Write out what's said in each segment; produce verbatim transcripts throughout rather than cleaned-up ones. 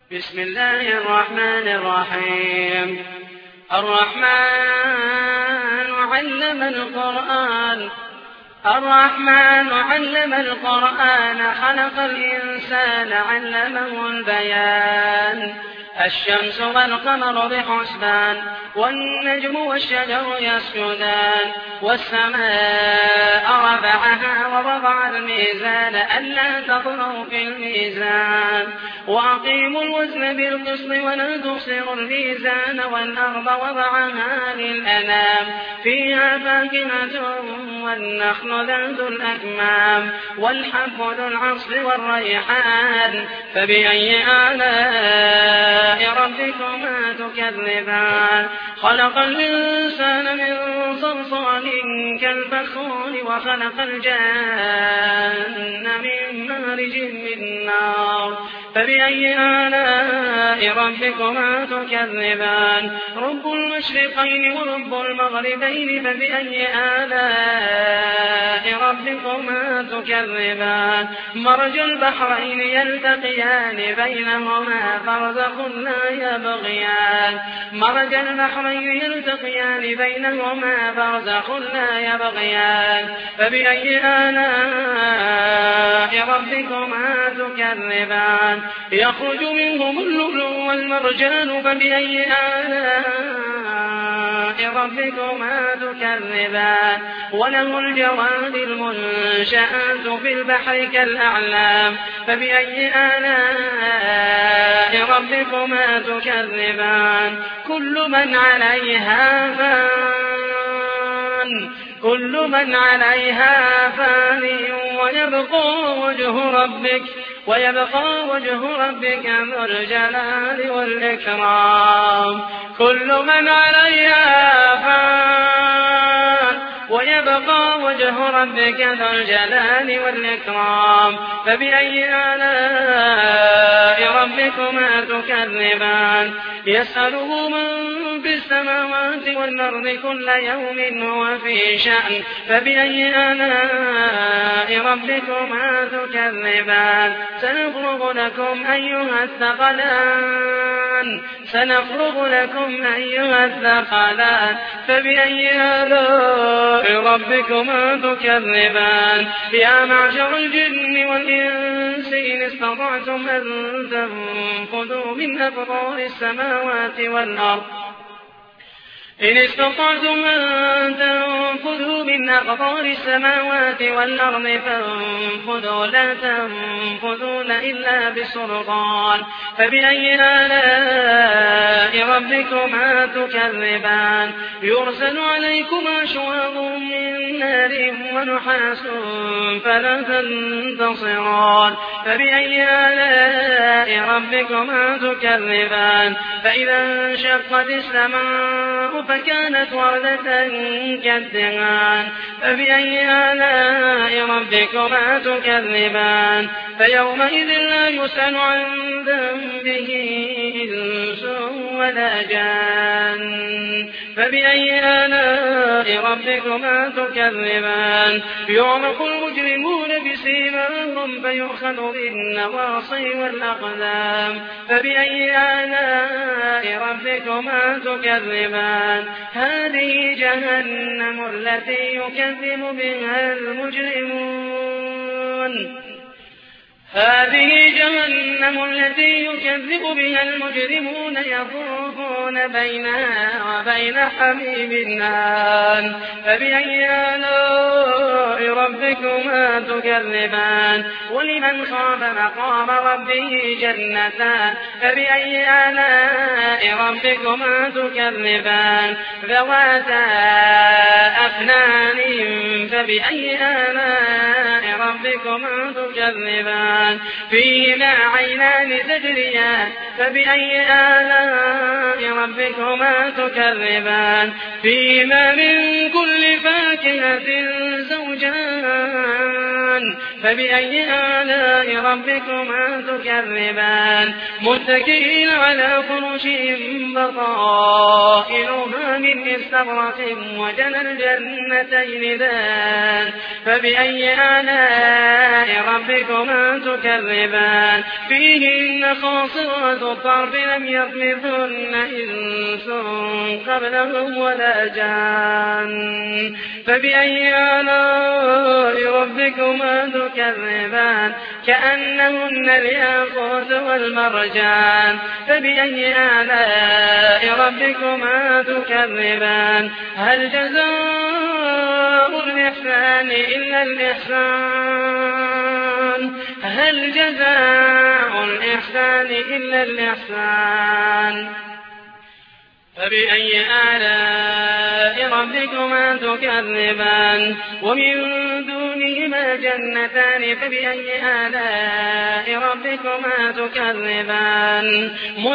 بسم الله الرحمن الرحيم. الرحمن علم القرآن الرحمن علم القرآن خلق الإنسان علمه البيان. الشمس والقمر بحسبان والنجم والشجر يسجدان والسماء رفعها ووضع الميزان ألا تطغوا في الميزان وأقيموا الوزن بالقسط ولا تخسروا الميزان والأرض وضعها للأنام فيها فاكهة والنخل ذات الأكمام والحب ذو العصف والريحان فبأي آلاء ربكما تكذبان. خلق الإنسان من صلصال كالفخار وخلق الجان من مارج من نار فبأي آلاء ربكما تكذبان. رب المشرقين ورب المغربين فبأي آلاء ربكما تكذبان. مرج البحرين يلتقيان بينهما برزخ لا يبغيان مرج البحرين يلتقيان بينهما برزخ لا يبغيان فبأي آلاء ربكما تكذبان. يخرج منهم اللؤلؤ والمرجان فبأي آلاء ربكما تكذبان. وله الجواد المنشآت في البحر كالأعلام فبأي آلاء ربكما تكذبان. كل من عليها فان كل من عليها فان ويبقى وجه ربك ويبقى وجه ربك ذو الجلال والإكرام. كل من عليها فان ويبقى وجه ربك ذو الجلال والإكرام فبأي آلاء ربكما تكذبان. يسأله من في السماوات والأرض كل يوم هو في شأن فبأي آلاء ربكما تكذبان. سنفرغ لكم أيها الثقلان سنفرغ لكم أيها الثقلان فبأي آلاء ربكما تكذبان. يا معشر الجن والإنس إن استطعتم أن تنفذوا من أقطار السماوات والأرض إن استطعتم أن تنفذوا من أقطار السماوات والأرض فانفذوا لا تنفذون إلا بسلطان فبأي آلاء ربكما تكذبان. يرسل عليكما شواظ من نار ونحاس فلا تنتصران فبأي آلاء ربكما تكذبان. فإذا انشقت السماء فكانت وردة كالدهان فبأي آلاء ربكما تكذبان. فيومئذ لا يسأل عن ذنبه إنس ولا جان فبأي آلاء ربكما تكذبان. يعرف المجرمون بسيماهم فيؤخذ بالنواصي والأقدام فبأي آلاء ربكما تكذبان. هذه جهنم التي يكذب بها المجرمون هذه جهنم التي يكذب بها المجرمون يطوفون بينها وبين حميم آن فبأي آلاء ربكما تكذبان. ولمن خاف مقام ربه جنتان فبأي آلاء ربكما تكذبان. ذواتا أفنان فبأي آلاء ربكما تكذبان. فيهما عينان تجريان فبأي آلاء ربكما تكذبان. فيهما من كل فاكهة زوجان فبأي آلاء ربكما تكذبان متكئين على فرش بطائنها من استبرق وجنى الجنتين دان فبأي آلاء ربكما تكذبان فيهن خاصرات الطرف لم يطمثهن إنس قبلهم ولا جان فبأي آلاء ربكما تكذبان كأنهن الياقوت والمرجان فبأي آلاء ربكما تكذبان هل جزاء الإحسان إلا الإحسان هل جزاء الإحسان إلا الإحسان فبأي آلاء ربكما تكذبان ومن دونهما جنتان فبأي آلاء ربكما تكذبان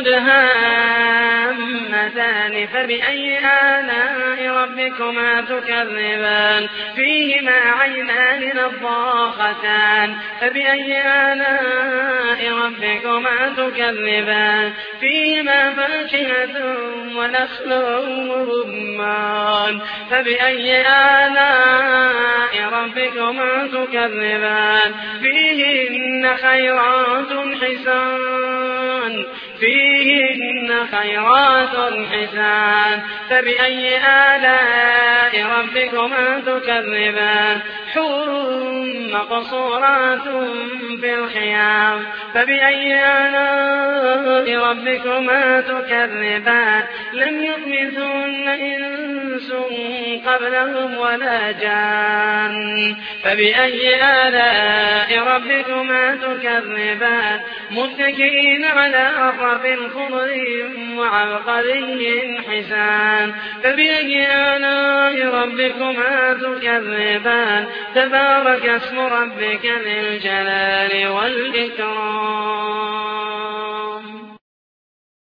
مدهامتان فبأي آلاء ربكما تكذبان فيهما عينان نضاختان فبأي آلاء ربكما تكذبان فيهما فاكهة ونخل ورمان فبأي آلاء ربكما تكذبان فيهن خيرات حسان فيهن خيرات حسان فبأي آلاء ربكما تكذبان حور مقصورات في الخيام فبأي آلاء ربكما تكذبان لم يطمثهن إنس قبلهم ولا جان فبأي آلاء ربكما تكذبان متكئين على رفرف خضر وعبقري حسان فبأي آلاء ربكما تكذبان تبارك اسم ربك ذي الجلال والإكرام